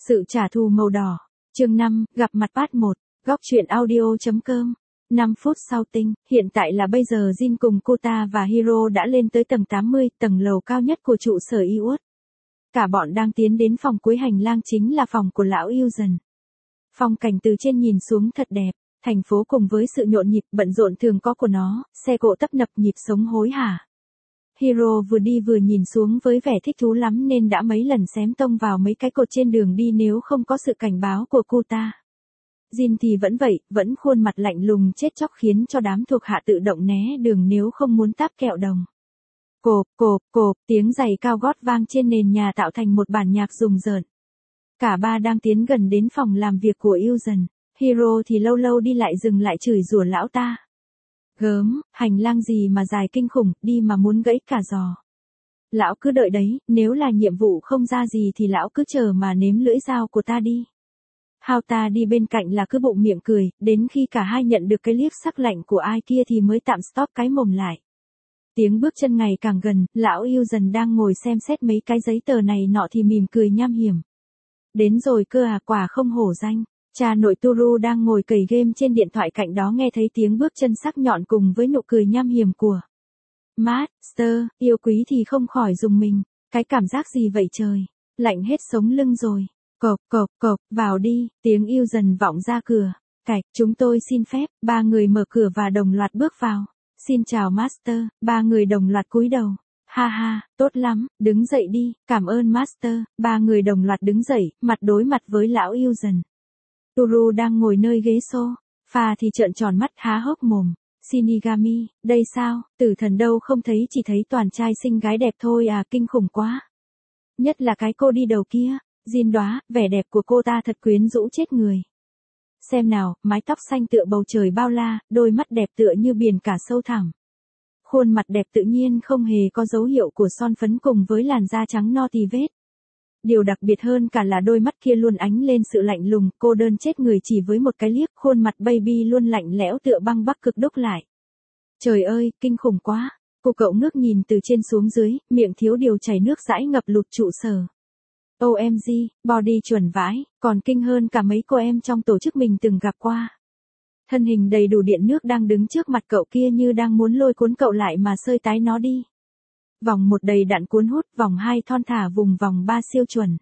Sự trả thù màu đỏ. Chương 5, gặp mặt part 1. Góc truyện audio.com. 5 phút sau tinh, hiện tại là bây giờ Jin cùng Kota và Hiro đã lên tới tầng 80, tầng lầu cao nhất của trụ sở Iwat. Cả bọn đang tiến đến phòng cuối hành lang chính là phòng của lão Illusion. Phong cảnh từ trên nhìn xuống thật đẹp, thành phố cùng với sự nhộn nhịp bận rộn thường có của nó, xe cộ tấp nập nhịp sống hối hả. Hiro vừa đi vừa nhìn xuống với vẻ thích thú lắm nên đã mấy lần xém tông vào mấy cái cột trên đường đi nếu không có sự cảnh báo của Kota. Jin thì vẫn vậy, vẫn khuôn mặt lạnh lùng chết chóc khiến cho đám thuộc hạ tự động né đường nếu không muốn táp kẹo đồng. Cộp, cộp, cộp, tiếng giày cao gót vang trên nền nhà tạo thành một bản nhạc rùng rợn. Cả ba đang tiến gần đến phòng làm việc của Illusion. Hiro thì lâu lâu đi lại dừng lại chửi rủa lão ta. Gớm, hành lang gì mà dài kinh khủng, đi mà muốn gãy cả giò. Lão cứ đợi đấy, nếu là nhiệm vụ không ra gì thì lão cứ chờ mà nếm lưỡi dao của ta đi. Hao ta đi bên cạnh là cứ bụng miệng cười, đến khi cả hai nhận được cái liếc sắc lạnh của ai kia thì mới tạm stop cái mồm lại. Tiếng bước chân ngày càng gần, lão Illusion đang ngồi xem xét mấy cái giấy tờ này nọ thì mỉm cười nham hiểm. Đến rồi cơ à, quả không hổ danh. Cha nội Toru đang ngồi cày game trên điện thoại cạnh đó nghe thấy tiếng bước chân sắc nhọn cùng với nụ cười nham hiểm của Master, yêu quý thì không khỏi rùng mình. Cái cảm giác gì vậy trời? Lạnh hết sống lưng rồi. Cộc cộc cộc, vào đi, tiếng Illusion vọng ra cửa. Cạch, chúng tôi xin phép, ba người mở cửa và đồng loạt bước vào. Xin chào Master, ba người đồng loạt cúi đầu. Ha ha, tốt lắm, đứng dậy đi, cảm ơn Master, ba người đồng loạt đứng dậy, mặt đối mặt với lão Illusion. Toru đang ngồi nơi ghế sofa thì trợn tròn mắt há hốc mồm. Shinigami, đây sao, tử thần đâu không thấy chỉ thấy toàn trai xinh gái đẹp thôi à, kinh khủng quá. Nhất là cái cô đi đầu kia, Jin đoá, vẻ đẹp của cô ta thật quyến rũ chết người. Xem nào, mái tóc xanh tựa bầu trời bao la, đôi mắt đẹp tựa như biển cả sâu thẳm. Khuôn mặt đẹp tự nhiên không hề có dấu hiệu của son phấn cùng với làn da trắng no tì vết. Điều đặc biệt hơn cả là đôi mắt kia luôn ánh lên sự lạnh lùng, cô đơn chết người chỉ với một cái liếc, khuôn mặt baby luôn lạnh lẽo tựa băng bắc cực đúc lại. Trời ơi, kinh khủng quá. Cô cậu ngước nhìn từ trên xuống dưới, miệng thiếu điều chảy nước dãi ngập lụt trụ sở. OMG, body chuẩn vãi, còn kinh hơn cả mấy cô em trong tổ chức mình từng gặp qua. Thân hình đầy đủ điện nước đang đứng trước mặt cậu kia như đang muốn lôi cuốn cậu lại mà sơi tái nó đi. Vòng 1 đầy đặn cuốn hút, vòng 2 thon thả, vùng vòng 3 siêu chuẩn.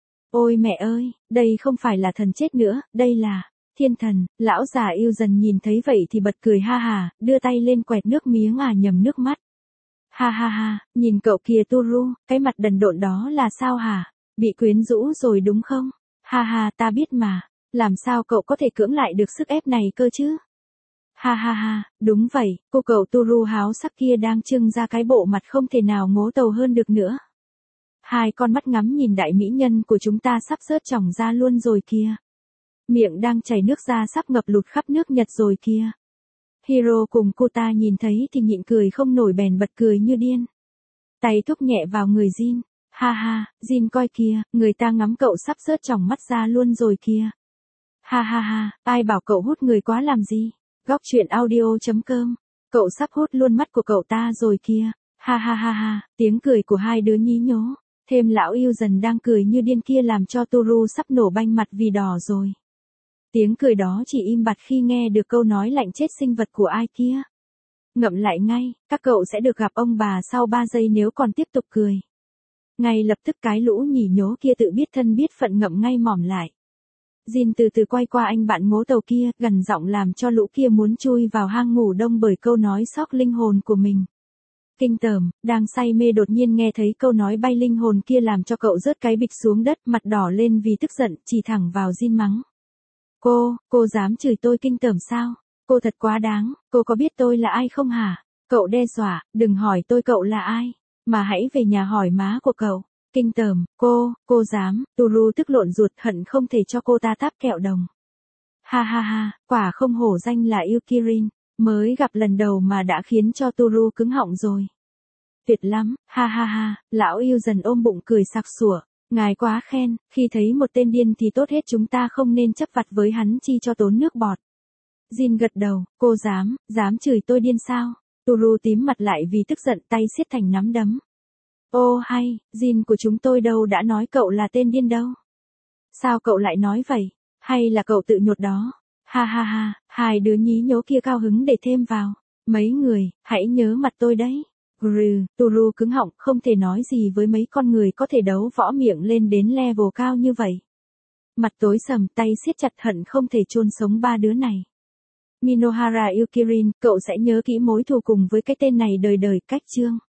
Ôi mẹ ơi, đây không phải là thần chết nữa, đây là thiên thần. Lão già Illusion nhìn thấy vậy thì bật cười ha hà, đưa tay lên quẹt nước miếng nhầm nước mắt. Ha ha ha, nhìn cậu kìa Toru, cái mặt đần độn đó là sao hả? Bị quyến rũ rồi đúng không? Ha ha, ta biết mà. Làm sao cậu có thể cưỡng lại được sức ép này cơ chứ? Ha ha ha, đúng vậy, cô cậu Toru háo sắc kia đang trưng ra cái bộ mặt không thể nào ngố tàu hơn được nữa. Hai con mắt ngắm nhìn đại mỹ nhân của chúng ta sắp rớt tròng ra luôn rồi kìa. Miệng đang chảy nước ra sắp ngập lụt khắp nước Nhật rồi kìa. Hiro cùng Kota nhìn thấy thì nhịn cười không nổi bèn bật cười như điên. Tay thúc nhẹ vào người Jin. Ha ha, Jin coi kìa, người ta ngắm cậu sắp rớt tròng mắt ra luôn rồi kìa. Ha ha ha, ai bảo cậu hút người quá làm gì? Góc truyện audio.com. Cậu sắp hút luôn mắt của cậu ta rồi kìa. Ha ha ha ha, tiếng cười của hai đứa nhí nhố. Thêm lão Illusion đang cười như điên kia làm cho Toru sắp nổ banh mặt vì đỏ rồi. Tiếng cười đó chỉ im bặt khi nghe được câu nói lạnh chết sinh vật của ai kia. Ngậm lại ngay, các cậu sẽ được gặp ông bà sau 3 giây nếu còn tiếp tục cười. Ngay lập tức cái lũ nhỉ nhố kia tự biết thân biết phận ngậm ngay mỏm lại. Jin từ từ quay qua anh bạn ngố tàu kia, gần giọng làm cho lũ kia muốn chui vào hang ngủ đông bởi câu nói xóc linh hồn của mình. Kinh tởm, đang say mê đột nhiên nghe thấy câu nói bay linh hồn kia làm cho cậu rớt cái bịch xuống đất, mặt đỏ lên vì tức giận, chỉ thẳng vào Jin mắng. Cô dám chửi tôi kinh tởm sao? Cô thật quá đáng, cô có biết tôi là ai không hả? Cậu đe dọa, đừng hỏi tôi cậu là ai, mà hãy về nhà hỏi má của cậu. Kinh tởm, cô dám, Toru tức lộn ruột hận không thể cho cô ta táp kẹo đồng. Ha ha ha, quả không hổ danh là Yukirin, mới gặp lần đầu mà đã khiến cho Toru cứng họng rồi. Tuyệt lắm, ha ha ha, lão Illusion ôm bụng cười sặc sủa, ngài quá khen, khi thấy một tên điên thì tốt hết chúng ta không nên chấp vặt với hắn chi cho tốn nước bọt. Jin gật đầu, cô dám chửi tôi điên sao? Toru tím mặt lại vì tức giận tay siết thành nắm đấm. Ô hay, Jin của chúng tôi đâu đã nói cậu là tên điên đâu. Sao cậu lại nói vậy? Hay là cậu tự nhột đó? Ha ha ha, hai đứa nhí nhố kia cao hứng để thêm vào. Mấy người, hãy nhớ mặt tôi đấy. Turu cứng họng không thể nói gì với mấy con người có thể đấu võ miệng lên đến level cao như vậy. Mặt tối sầm, tay siết chặt hận không thể chôn sống ba đứa này. Minohara Yukirin, cậu sẽ nhớ kỹ mối thù cùng với cái tên này đời đời. Cách chương